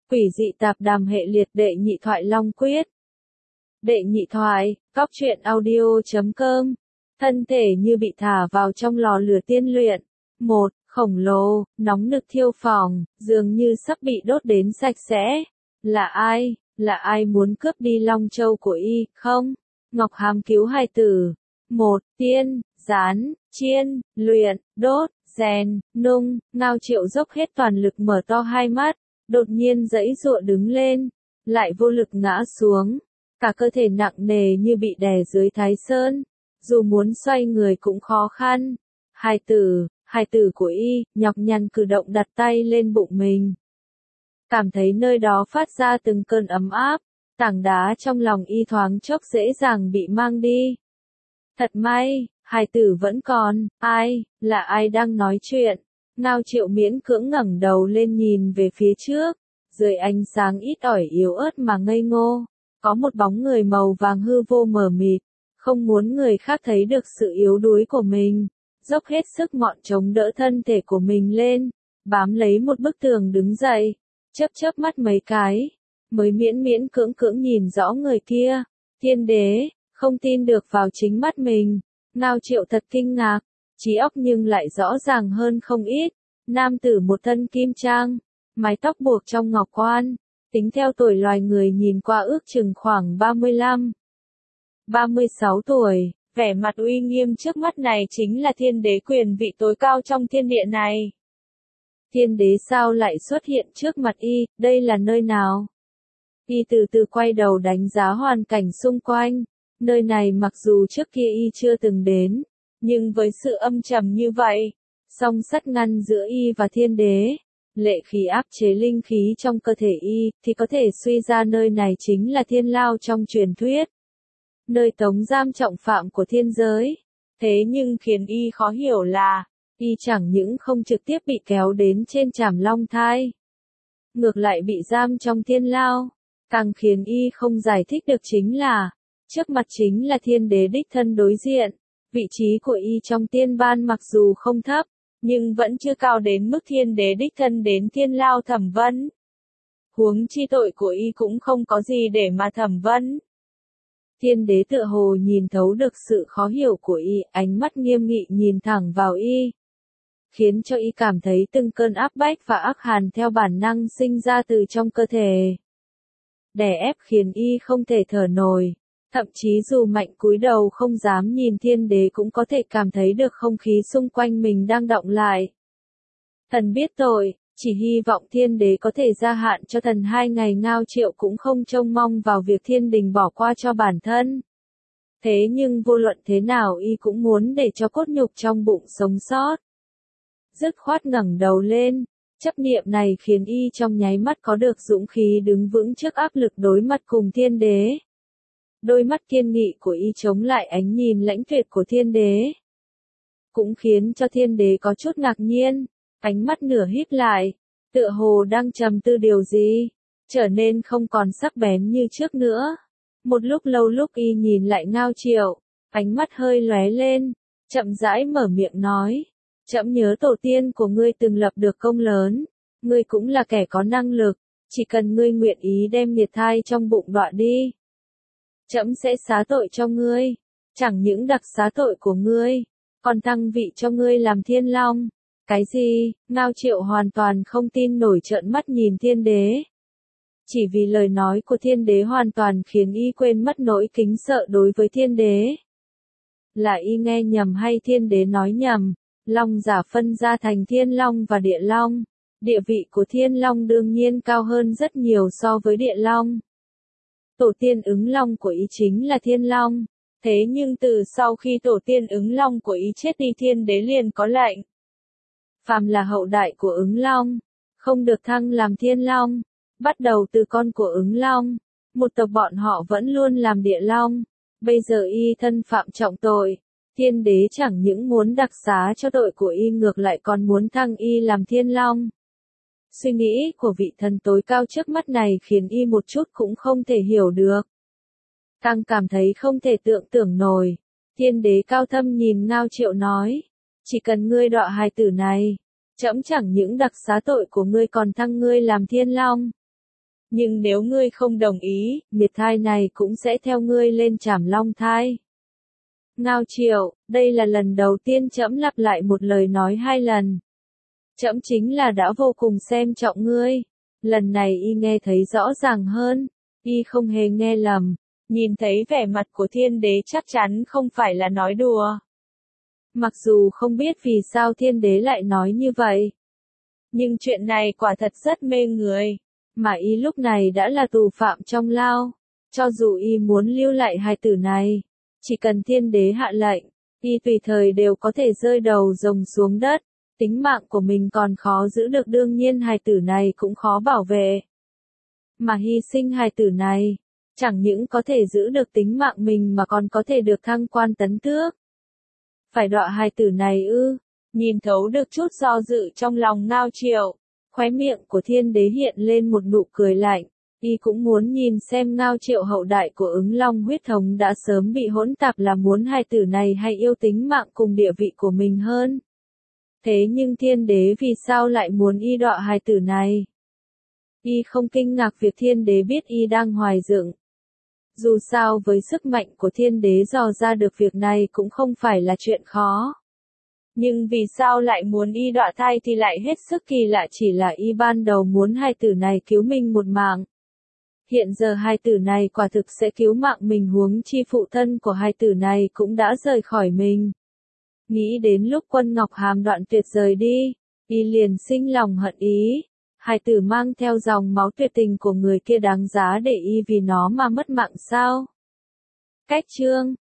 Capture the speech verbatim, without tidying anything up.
Quỷ dị tạp đàm hệ liệt đệ nhị thoại Long Quyết. Đệ nhị thoại, cóc truyện audio chấm com. Thân thể như bị thả vào trong lò lửa tiên luyện. Một, khổng lồ, nóng nực thiêu phỏng, dường như sắp bị đốt đến sạch sẽ. Là ai? Là ai muốn cướp đi Long Châu của y, không? Ngọc Hàm cứu hài tử. Một, tiên, rán, chiên, luyện, đốt, rèn, nung, Ngao Triệu dốc hết toàn lực mở to hai mắt, đột nhiên giãy giụa đứng lên, lại vô lực ngã xuống, cả cơ thể nặng nề như bị đè dưới Thái Sơn, dù muốn xoay người cũng khó khăn. Hài tử, hài tử của y, nhọc nhằn cử động đặt tay lên bụng mình. Cảm thấy nơi đó phát ra từng cơn ấm áp, tảng đá trong lòng y thoáng chốc dễ dàng bị mang đi. Thật may, hài tử vẫn còn. Ai, là ai đang nói chuyện? Ngao Triệu miễn cưỡng ngẩng đầu lên nhìn về phía trước, dưới ánh sáng ít ỏi yếu ớt mà ngây ngô, có một bóng người màu vàng hư vô mờ mịt, không muốn người khác thấy được sự yếu đuối của mình, dốc hết sức mọn chống đỡ thân thể của mình lên, bám lấy một bức tường đứng dậy, chớp chớp mắt mấy cái, mới miễn miễn cưỡng cưỡng nhìn rõ người kia. Thiên đế, không tin được vào chính mắt mình. Ngao Triệu thật kinh ngạc, trí óc nhưng lại rõ ràng hơn không ít. Nam tử một thân kim trang, mái tóc buộc trong ngọc quan, tính theo tuổi loài người nhìn qua ước chừng khoảng ba mươi lăm, ba mươi sáu tuổi, vẻ mặt uy nghiêm trước mắt này chính là thiên đế, quyền vị tối cao trong thiên địa này. Thiên đế sao lại xuất hiện trước mặt y, đây là nơi nào? Y từ từ quay đầu đánh giá hoàn cảnh xung quanh, nơi này mặc dù trước kia y chưa từng đến, nhưng với sự âm trầm như vậy, song sắt ngăn giữa y và thiên đế, lệ khí áp chế linh khí trong cơ thể y, thì có thể suy ra nơi này chính là thiên lao trong truyền thuyết. Nơi tống giam trọng phạm của thiên giới. Thế nhưng khiến y khó hiểu là, y chẳng những không trực tiếp bị kéo đến trên trảm long thai, ngược lại bị giam trong thiên lao. Càng khiến y không giải thích được chính là, trước mặt chính là thiên đế đích thân đối diện. Vị trí của y trong tiên ban mặc dù không thấp, nhưng vẫn chưa cao đến mức thiên đế đích thân đến thiên lao thẩm vấn. Huống chi tội của y cũng không có gì để mà thẩm vấn. Thiên đế tựa hồ nhìn thấu được sự khó hiểu của y, ánh mắt nghiêm nghị nhìn thẳng vào y, khiến cho y cảm thấy từng cơn áp bách và ác hàn theo bản năng sinh ra từ trong cơ thể, đè ép khiến y không thể thở nổi. Thậm chí dù mạnh cúi đầu không dám nhìn thiên đế cũng có thể cảm thấy được không khí xung quanh mình đang đọng lại. Thần biết tội, chỉ hy vọng thiên đế có thể gia hạn cho thần hai ngày. Ngao Triệu cũng không trông mong vào việc thiên đình bỏ qua cho bản thân. Thế nhưng vô luận thế nào y cũng muốn để cho cốt nhục trong bụng sống sót. Dứt khoát ngẩng đầu lên, chấp niệm này khiến y trong nháy mắt có được dũng khí đứng vững trước áp lực đối mặt cùng thiên đế. Đôi mắt kiên nghị của y chống lại ánh nhìn lãnh tuyệt của thiên đế, cũng khiến cho thiên đế có chút ngạc nhiên, ánh mắt nửa híp lại, tựa hồ đang trầm tư điều gì, trở nên không còn sắc bén như trước nữa. Một lúc lâu lúc y nhìn lại Ngao Triệu, ánh mắt hơi lóe lên, chậm rãi mở miệng nói, trẫm nhớ tổ tiên của ngươi từng lập được công lớn, ngươi cũng là kẻ có năng lực, chỉ cần ngươi nguyện ý đem nghiệt thai trong bụng đọa đi, trẫm sẽ xá tội cho ngươi, chẳng những đặc xá tội của ngươi, còn thăng vị cho ngươi làm thiên long. Cái gì? Ngao Triệu hoàn toàn không tin nổi, trợn mắt nhìn thiên đế. Chỉ vì lời nói của thiên đế hoàn toàn khiến y quên mất nỗi kính sợ đối với thiên đế. Là y nghe nhầm hay thiên đế nói nhầm? Long giả phân ra thành thiên long và địa long. Địa vị của thiên long đương nhiên cao hơn rất nhiều so với địa long. Tổ tiên ứng long của ý chính là thiên long. Thế nhưng từ sau khi tổ tiên ứng long của ý chết đi, thiên đế liền có lệnh, phàm là hậu đại của ứng long, không được thăng làm thiên long. Bắt đầu từ con của ứng long, một tộc bọn họ vẫn luôn làm địa long. Bây giờ y thân phạm trọng tội, thiên đế chẳng những muốn đặc xá cho tội của y, ngược lại còn muốn thăng y làm thiên long. Suy nghĩ của vị thần tối cao trước mắt này khiến y một chút cũng không thể hiểu được. Càng cảm thấy không thể tưởng tượng nổi. Thiên đế cao thâm nhìn Ngao Triệu nói, chỉ cần ngươi đọa hài tử này, trẫm chẳng những đặc xá tội của ngươi còn thăng ngươi làm thiên long. Nhưng nếu ngươi không đồng ý, miệt thai này cũng sẽ theo ngươi lên trảm long thai. Ngao Triệu, đây là lần đầu tiên trẫm lặp lại một lời nói hai lần. Trẫm chính là đã vô cùng xem trọng ngươi. Lần này y nghe thấy rõ ràng hơn, y không hề nghe lầm, nhìn thấy vẻ mặt của thiên đế chắc chắn không phải là nói đùa. Mặc dù không biết vì sao thiên đế lại nói như vậy, nhưng chuyện này quả thật rất mê người, mà y lúc này đã là tù phạm trong lao, cho dù y muốn lưu lại hài tử này, chỉ cần thiên đế hạ lệnh, y tùy thời đều có thể rơi đầu rồng xuống đất. Tính mạng của mình còn khó giữ được, đương nhiên hài tử này cũng khó bảo vệ. Mà hy sinh hài tử này, chẳng những có thể giữ được tính mạng mình mà còn có thể được thăng quan tấn tước. Phải đọa hài tử này ư? Nhìn thấu được chút do dự trong lòng Ngao Triệu, khóe miệng của thiên đế hiện lên một nụ cười lạnh. Y cũng muốn nhìn xem Ngao Triệu hậu đại của ứng long huyết thống đã sớm bị hỗn tạp là muốn hài tử này hay yêu tính mạng cùng địa vị của mình hơn. Thế nhưng thiên đế vì sao lại muốn y đọa hài tử này? Y không kinh ngạc việc thiên đế biết y đang hoài dựng. Dù sao với sức mạnh của thiên đế dò ra được việc này cũng không phải là chuyện khó. Nhưng vì sao lại muốn y đọa thai thì lại hết sức kỳ lạ, chỉ là y ban đầu muốn hài tử này cứu mình một mạng. Hiện giờ hài tử này quả thực sẽ cứu mạng mình, huống chi phụ thân của hài tử này cũng đã rời khỏi mình. Nghĩ đến lúc Quân Ngọc Hàm đoạn tuyệt rời đi, y liền sinh lòng hận ý. Hài tử mang theo dòng máu tuyệt tình của người kia đáng giá để y vì nó mà mất mạng sao? Cách chương